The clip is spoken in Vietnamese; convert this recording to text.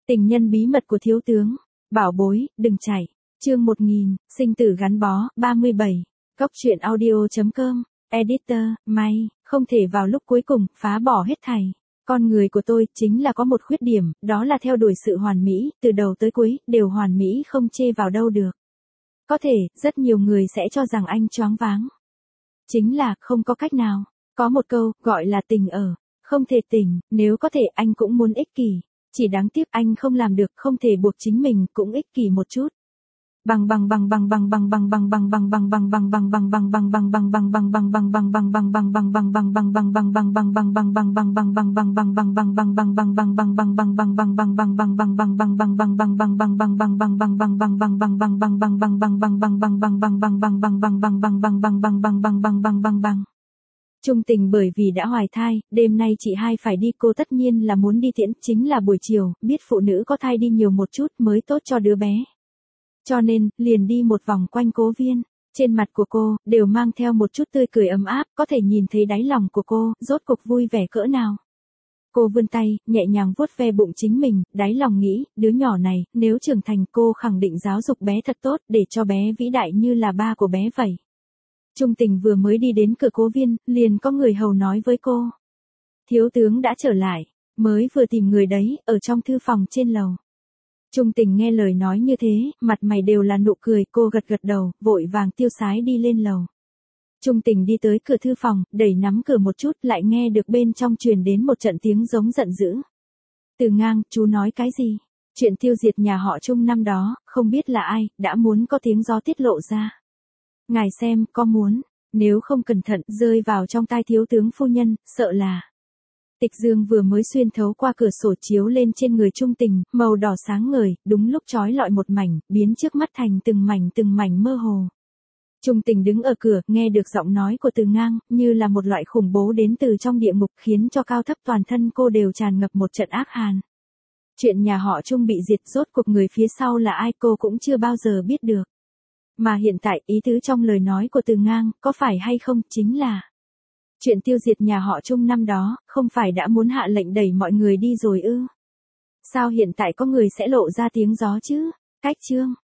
Tình nhân bí mật của thiếu tướng. Bảo bối, đừng chạy. Chương 1000, sinh tử gắn bó, 37. Cốc truyện audio.com. Editor, may, không thể vào lúc cuối cùng, phá bỏ hết thảy. Con người của tôi chính là có một khuyết điểm, đó là theo đuổi sự hoàn mỹ, từ đầu tới cuối, đều hoàn mỹ không chê vào đâu được. Có thể, rất nhiều người sẽ cho rằng anh choáng váng. Chính là, không có cách nào. Có một câu, gọi là tình ở. Không thể tình, nếu có thể anh cũng muốn ích kỷ. Chỉ đáng tiếc anh không làm được, không thể buộc chính mình cũng ích kỷ một chút. Trung tình bởi vì đã hoài thai, đêm nay chị hai phải đi, cô tất nhiên là muốn đi tiễn, chính là buổi chiều, biết phụ nữ có thai đi nhiều một chút mới tốt cho đứa bé. Cho nên, liền đi một vòng quanh cố viên, trên mặt của cô, đều mang theo một chút tươi cười ấm áp, có thể nhìn thấy đáy lòng của cô, rốt cục vui vẻ cỡ nào. Cô vươn tay, nhẹ nhàng vuốt ve bụng chính mình, đáy lòng nghĩ, đứa nhỏ này, nếu trưởng thành cô khẳng định giáo dục bé thật tốt, để cho bé vĩ đại như là ba của bé vậy. Trung tình vừa mới đi đến cửa cố viên, liền có người hầu nói với cô. Thiếu tướng đã trở lại, mới vừa tìm người đấy, ở trong thư phòng trên lầu. Trung tình nghe lời nói như thế, mặt mày đều là nụ cười, cô gật gật đầu, vội vàng tiêu sái đi lên lầu. Trung tình đi tới cửa thư phòng, đẩy nắm cửa một chút, lại nghe được bên trong truyền đến một trận tiếng giống giận dữ. Từ Ngang, chú nói cái gì? Chuyện tiêu diệt nhà họ Trung năm đó, không biết là ai, đã muốn có tiếng gió tiết lộ ra. Ngài xem, có muốn, nếu không cẩn thận, rơi vào trong tai thiếu tướng phu nhân, sợ là... Tịch dương vừa mới xuyên thấu qua cửa sổ chiếu lên trên người Trung tình, màu đỏ sáng ngời, đúng lúc chói lọi một mảnh, biến trước mắt thành từng mảnh mơ hồ. Trung tình đứng ở cửa, nghe được giọng nói của Từ Ngang, như là một loại khủng bố đến từ trong địa ngục, khiến cho cao thấp toàn thân cô đều tràn ngập một trận ác hàn. Chuyện nhà họ Trung bị diệt, rốt cuộc người phía sau là ai cô cũng chưa bao giờ biết được. Mà hiện tại, ý tứ trong lời nói của Từ Ngang, có phải hay không, chính là... Chuyện tiêu diệt nhà họ Trung năm đó, không phải đã muốn hạ lệnh đẩy mọi người đi rồi ư? Sao hiện tại có người sẽ lộ ra tiếng gió chứ? Cách chương.